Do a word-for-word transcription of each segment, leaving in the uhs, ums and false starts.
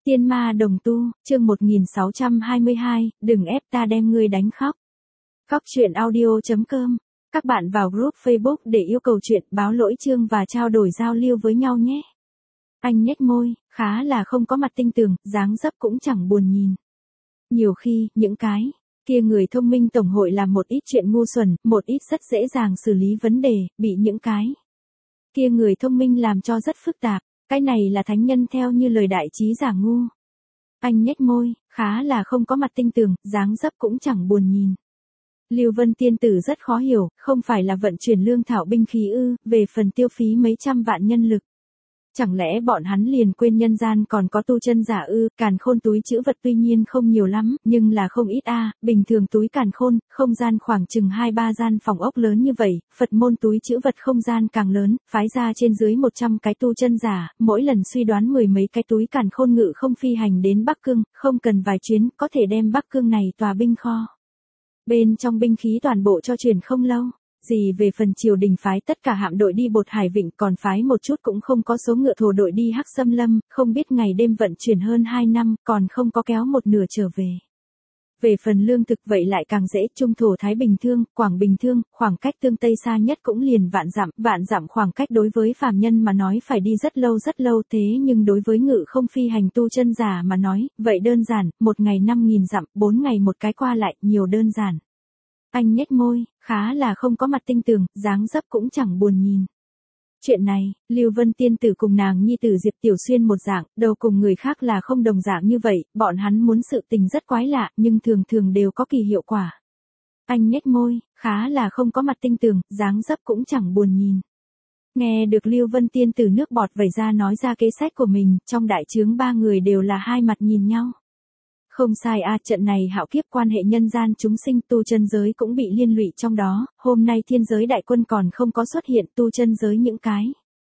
Tiên ma đồng tu, chương một nghìn sáu trăm hai mươi hai, đừng ép ta đem ngươi đánh khóc. Khóc chuyện audio chấm com. Các bạn vào group Facebook để yêu cầu chuyện, báo lỗi chương và trao đổi giao lưu với nhau nhé. Anh nhếch môi, khá là không có mặt tinh tường, dáng dấp cũng chẳng buồn nhìn. Nhiều khi, những cái kia người thông minh tổng hội làm một ít chuyện ngu xuẩn, một ít rất dễ dàng xử lý vấn đề, bị những cái kia người thông minh làm cho rất phức tạp. Cái này là thánh nhân theo như lời đại trí giả ngu. Anh nhếch môi, khá là không có mặt tinh tường, dáng dấp cũng chẳng buồn nhìn. Lưu Vân tiên tử rất khó hiểu, không phải là vận chuyển lương thảo binh khí ư, về phần tiêu phí mấy trăm vạn nhân lực. Chẳng lẽ bọn hắn liền quên nhân gian còn có tu chân giả ư? Càn khôn túi trữ vật tuy nhiên không nhiều lắm, nhưng là không ít a. Bình thường túi càn khôn, không gian khoảng chừng hai ba gian phòng ốc lớn như vậy, Phật môn túi trữ vật không gian càng lớn, phái ra trên dưới một trăm cái tu chân giả, mỗi lần suy đoán mười mấy cái túi càn khôn ngự không phi hành đến Bắc Cương, không cần vài chuyến, có thể đem Bắc Cương này tòa binh kho. Bên trong binh khí toàn bộ cho truyền không lâu. Gì về phần triều đình phái tất cả hạm đội đi Bột Hải Vịnh, còn phái một chút cũng không có số ngựa thổ đội đi Hắc Xâm Lâm, không biết ngày đêm vận chuyển hơn hai năm, còn không có kéo một nửa trở về. Về phần lương thực vậy lại càng dễ, Trung thổ Thái Bình Thương, Quảng Bình Thương, khoảng cách tương Tây xa nhất cũng liền vạn dặm, vạn dặm khoảng cách đối với phàm nhân mà nói phải đi rất lâu rất lâu, thế nhưng đối với ngự không phi hành tu chân giả mà nói, vậy đơn giản, một ngày năm nghìn dặm, bốn ngày một cái qua lại, nhiều đơn giản. Anh nhếch môi, khá là không có mặt tinh tường, dáng dấp cũng chẳng buồn nhìn. Chuyện này, Lưu Vân tiên tử cùng nàng nhi tử Diệp Tiểu Xuyên một dạng, đầu cùng người khác là không đồng dạng như vậy, bọn hắn muốn sự tình rất quái lạ, nhưng thường thường đều có kỳ hiệu quả. Anh nhếch môi, khá là không có mặt tinh tường, dáng dấp cũng chẳng buồn nhìn. Nghe được Lưu Vân tiên tử nước bọt vẩy ra nói ra kế sách của mình, trong đại trướng ba người đều là hai mặt nhìn nhau. Không sai a, trận này hạo kiếp quan hệ nhân gian chúng sinh, tu chân giới cũng bị liên lụy trong đó, hôm nay thiên giới đại quân còn không có xuất hiện, tu chân giới những cái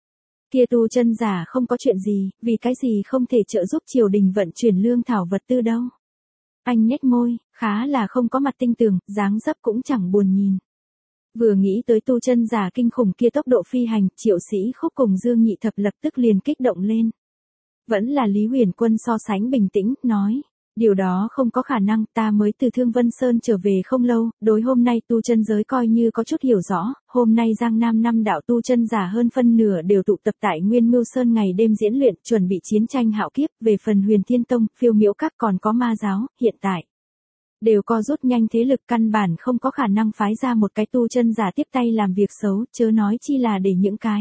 kia tu chân giả không có chuyện gì, vì cái gì không thể trợ giúp triều đình vận chuyển lương thảo vật tư đâu. Anh nhếch môi, khá là không có mặt tinh tường, dáng dấp cũng chẳng buồn nhìn. Vừa nghĩ tới tu chân giả kinh khủng kia tốc độ phi hành, Triệu Sĩ Khúc cùng Dương Nhị Thập lập tức liền kích động lên. Vẫn là Lý Huyền Quân so sánh bình tĩnh, nói. Điều đó không có khả năng, ta mới từ Thương Vân Sơn trở về không lâu, đối hôm nay tu chân giới coi như có chút hiểu rõ, hôm nay Giang Nam năm đạo tu chân giả hơn phân nửa đều tụ tập tại Nguyên Mưu Sơn ngày đêm diễn luyện, chuẩn bị chiến tranh hạo kiếp, về phần Huyền Thiên Tông, Phiêu Miễu Các còn có ma giáo, hiện tại đều co rút nhanh thế lực, căn bản không có khả năng phái ra một cái tu chân giả tiếp tay làm việc xấu, chớ nói chi là để những cái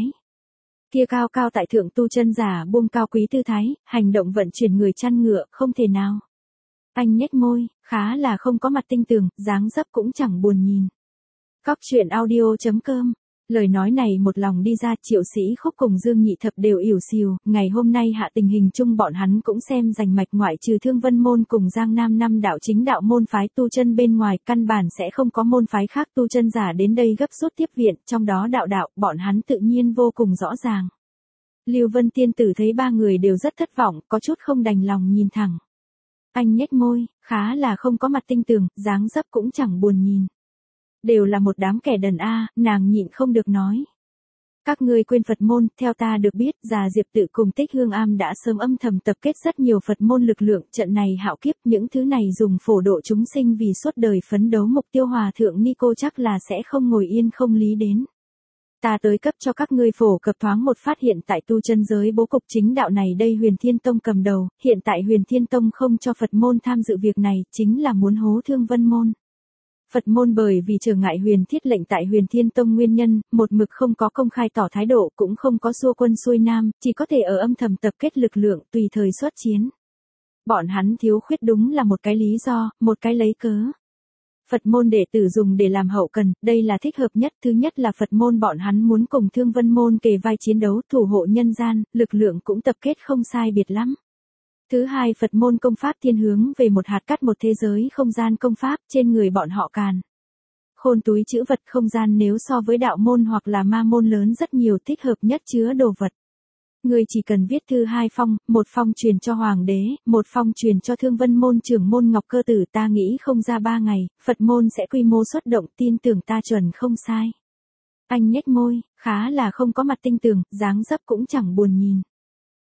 kia cao cao tại thượng tu chân giả buông cao quý tư thái, hành động vận chuyển người chăn ngựa, không thể nào. Anh nhếch môi, khá là không có mặt tinh tường, dáng dấp cũng chẳng buồn nhìn. Khóc chuyện audio chấm com. Lời nói này một lòng đi ra, Triệu Sĩ Khúc cùng Dương Nhị Thập đều ỉu xìu, ngày hôm nay hạ tình hình chung bọn hắn cũng xem rành mạch, ngoại trừ Thương Vân môn cùng Giang Nam năm đạo chính đạo môn phái tu chân bên ngoài, căn bản sẽ không có môn phái khác tu chân giả đến đây gấp rút tiếp viện, trong đó đạo đạo, bọn hắn tự nhiên vô cùng rõ ràng. Lưu Vân tiên tử thấy ba người đều rất thất vọng, có chút không đành lòng nhìn thẳng. Anh nhếch môi, khá là không có mặt tinh tường, dáng dấp cũng chẳng buồn nhìn. Đều là một đám kẻ đần a, nàng nhịn không được nói. Các ngươi quên Phật môn, theo ta được biết, già Diệp Tự cùng Tích Hương Am đã sớm âm thầm tập kết rất nhiều Phật môn lực lượng, trận này hạo kiếp, những thứ này dùng phổ độ chúng sinh vì suốt đời phấn đấu mục tiêu, hòa thượng Nico chắc là sẽ không ngồi yên không lý đến. Ta tới cấp cho các ngươi phổ cập thoáng một phát, hiện tại tu chân giới bố cục chính đạo này đây Huyền Thiên Tông cầm đầu, hiện tại Huyền Thiên Tông không cho Phật môn tham dự việc này, chính là muốn hố Thương Vân môn. Phật môn bởi vì trở ngại Huyền Thiết lệnh tại Huyền Thiên Tông nguyên nhân, một mực không có công khai tỏ thái độ, cũng không có xua quân xuôi nam, chỉ có thể ở âm thầm tập kết lực lượng, tùy thời xuất chiến. Bọn hắn thiếu khuyết đúng là một cái lý do, một cái lấy cớ. Phật môn đệ tử dùng để làm hậu cần, đây là thích hợp nhất. Thứ nhất là Phật môn bọn hắn muốn cùng Thương Vân môn kề vai chiến đấu, thủ hộ nhân gian, lực lượng cũng tập kết không sai biệt lắm. Thứ hai, Phật môn công pháp thiên hướng về một hạt cát một thế giới không gian công pháp, trên người bọn họ càn khôn túi trữ vật không gian nếu so với đạo môn hoặc là ma môn lớn rất nhiều, thích hợp nhất chứa đồ vật. Người chỉ cần viết thư hai phong, một phong truyền cho Hoàng đế, một phong truyền cho Thương Vân môn trưởng môn Ngọc Cơ Tử, ta nghĩ không ra ba ngày, Phật môn sẽ quy mô xuất động, tin tưởng ta chuẩn không sai. Anh nhếch môi, khá là không có mặt tinh tường, dáng dấp cũng chẳng buồn nhìn.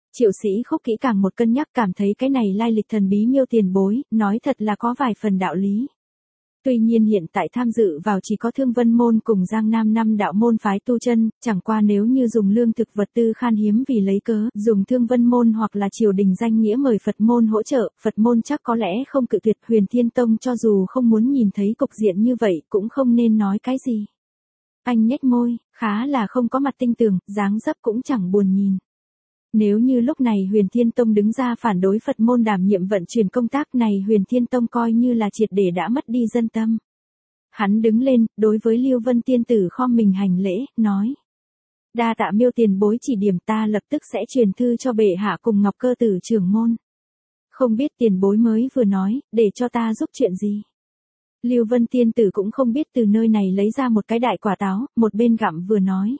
Triệu Sĩ Khúc kỹ càng một cân nhắc cảm thấy cái này lai lịch thần bí Miêu tiền bối, nói thật là có vài phần đạo lý. Tuy nhiên hiện tại tham dự vào chỉ có Thương Vân môn cùng Giang Nam năm đạo môn phái tu chân, chẳng qua nếu như dùng lương thực vật tư khan hiếm vì lấy cớ, dùng Thương Vân môn hoặc là triều đình danh nghĩa mời Phật môn hỗ trợ, Phật môn chắc có lẽ không cự tuyệt. Huyền Thiên Tông cho dù không muốn nhìn thấy cục diện như vậy cũng không nên nói cái gì. Anh nhếch môi, khá là không có mặt tinh tường, dáng dấp cũng chẳng buồn nhìn. Nếu như lúc này Huyền Thiên Tông đứng ra phản đối Phật môn đảm nhiệm vận chuyển công tác này, Huyền Thiên Tông coi như là triệt để đã mất đi dân tâm. Hắn đứng lên, đối với Lưu Vân tiên tử khom mình hành lễ, nói. Đa tạ Miêu tiền bối chỉ điểm, ta lập tức sẽ truyền thư cho bệ hạ cùng Ngọc Cơ tử trưởng môn. Không biết tiền bối mới vừa nói, để cho ta giúp chuyện gì. Lưu Vân tiên tử cũng không biết từ nơi này lấy ra một cái đại quả táo, một bên gặm vừa nói.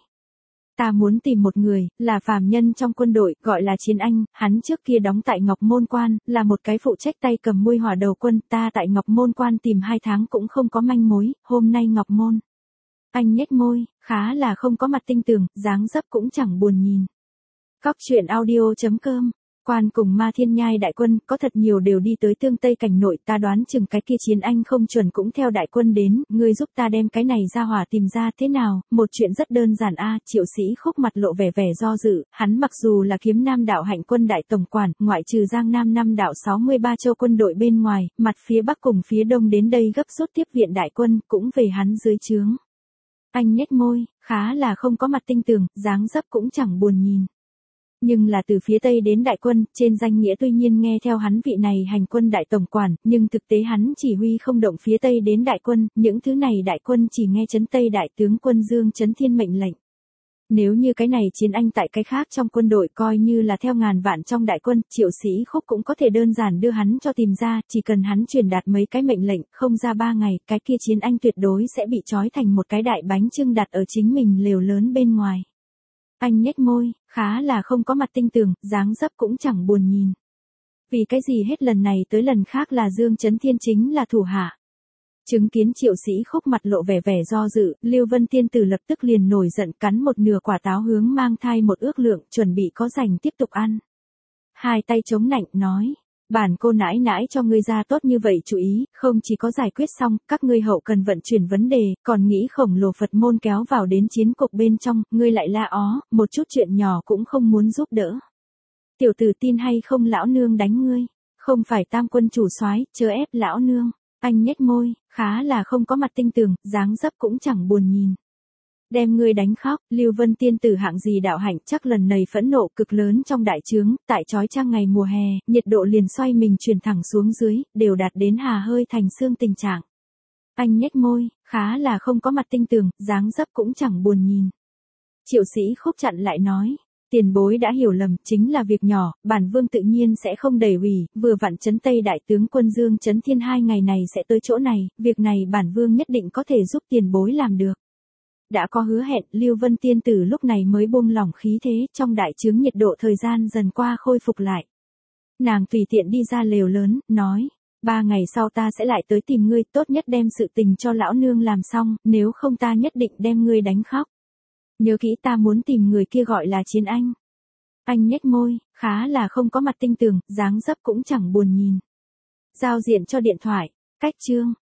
Ta muốn tìm một người, là phàm nhân trong quân đội, gọi là Chiến Anh, hắn trước kia đóng tại Ngọc Môn Quan, là một cái phụ trách tay cầm muôi hỏa đầu quân, ta tại Ngọc Môn Quan tìm hai tháng cũng không có manh mối, hôm nay Ngọc Môn. Anh nhếch môi, khá là không có mặt tinh tường, dáng dấp cũng chẳng buồn nhìn. Cóc truyện audio chấm com. Quan cùng Ma Thiên Nhai đại quân, có thật nhiều đều đi tới Tương Tây cảnh nội, ta đoán chừng cái kia Chiến Anh không chuẩn cũng theo đại quân đến, ngươi giúp ta đem cái này ra hỏa tìm ra thế nào, một chuyện rất đơn giản a. Triệu Sĩ Khúc mặt lộ vẻ vẻ do dự, hắn mặc dù là Kiếm Nam đạo hạnh quân đại tổng quản, ngoại trừ Giang Nam năm đạo sáu mươi ba châu quân đội bên ngoài, mặt phía bắc cùng phía đông đến đây gấp rút tiếp viện đại quân, cũng về hắn dưới trướng. Anh nhếch môi, khá là không có mặt tinh tường, dáng dấp cũng chẳng buồn nhìn. Nhưng là từ phía Tây đến đại quân, trên danh nghĩa tuy nhiên nghe theo hắn vị này hành quân đại tổng quản, nhưng thực tế hắn chỉ huy không động phía Tây đến đại quân, những thứ này đại quân chỉ nghe Trấn Tây đại tướng quân Dương Trấn Thiên mệnh lệnh. Nếu như cái này Chiến Anh tại cái khác trong quân đội coi như là theo ngàn vạn trong đại quân, Triệu Sĩ Khúc cũng có thể đơn giản đưa hắn cho tìm ra, chỉ cần hắn truyền đạt mấy cái mệnh lệnh, không ra ba ngày, cái kia Chiến Anh tuyệt đối sẽ bị trói thành một cái đại bánh chưng đặt ở chính mình lều lớn bên ngoài. Anh nhếch môi, khá là không có mặt tinh tường, dáng dấp cũng chẳng buồn nhìn. Vì cái gì hết lần này tới lần khác là Dương Trấn Thiên chính là thủ hạ. Chứng kiến Triệu Sĩ Khúc mặt lộ vẻ vẻ do dự, Lưu Vân tiên tử lập tức liền nổi giận cắn một nửa quả táo hướng mang thai một ước lượng, chuẩn bị có rảnh tiếp tục ăn. Hai tay chống nạnh nói. Bản cô nãi nãi cho ngươi ra tốt như vậy chú ý, không chỉ có giải quyết xong, các ngươi hậu cần vận chuyển vấn đề, còn nghĩ khổng lồ Phật môn kéo vào đến chiến cục bên trong, ngươi lại la ó, một chút chuyện nhỏ cũng không muốn giúp đỡ. Tiểu tử tin hay không lão nương đánh ngươi, không phải tam quân chủ soái, chớ ép lão nương. Anh nhếch môi, khá là không có mặt tinh tường, dáng dấp cũng chẳng buồn nhìn. Đem ngươi đánh khóc, Lưu Vân tiên tử hạng gì đạo hạnh chắc lần này phẫn nộ cực lớn trong đại trướng, tại chói chang ngày mùa hè, nhiệt độ liền xoay mình chuyển thẳng xuống dưới, đều đạt đến hà hơi thành xương tình trạng. Anh nhếch môi, khá là không có mặt tinh tường, dáng dấp cũng chẳng buồn nhìn. Triệu Sĩ Khúc chặn lại nói, tiền bối đã hiểu lầm, chính là việc nhỏ, bản vương tự nhiên sẽ không đẩy hủy, vừa vặn Trấn Tây đại tướng quân Dương Trấn Thiên hai ngày này sẽ tới chỗ này, việc này bản vương nhất định có thể giúp tiền bối làm được. Đã có hứa hẹn, Lưu Vân tiên tử lúc này mới buông lỏng khí thế, trong đại trướng nhiệt độ thời gian dần qua khôi phục lại. Nàng tùy tiện đi ra lều lớn, nói, ba ngày sau ta sẽ lại tới tìm ngươi, tốt nhất đem sự tình cho lão nương làm xong, nếu không ta nhất định đem ngươi đánh khóc. Nhớ kỹ ta muốn tìm người kia gọi là Chiến Anh. Anh nhếch môi, khá là không có mặt tinh tường, dáng dấp cũng chẳng buồn nhìn. Giao diện cho điện thoại, cách chương.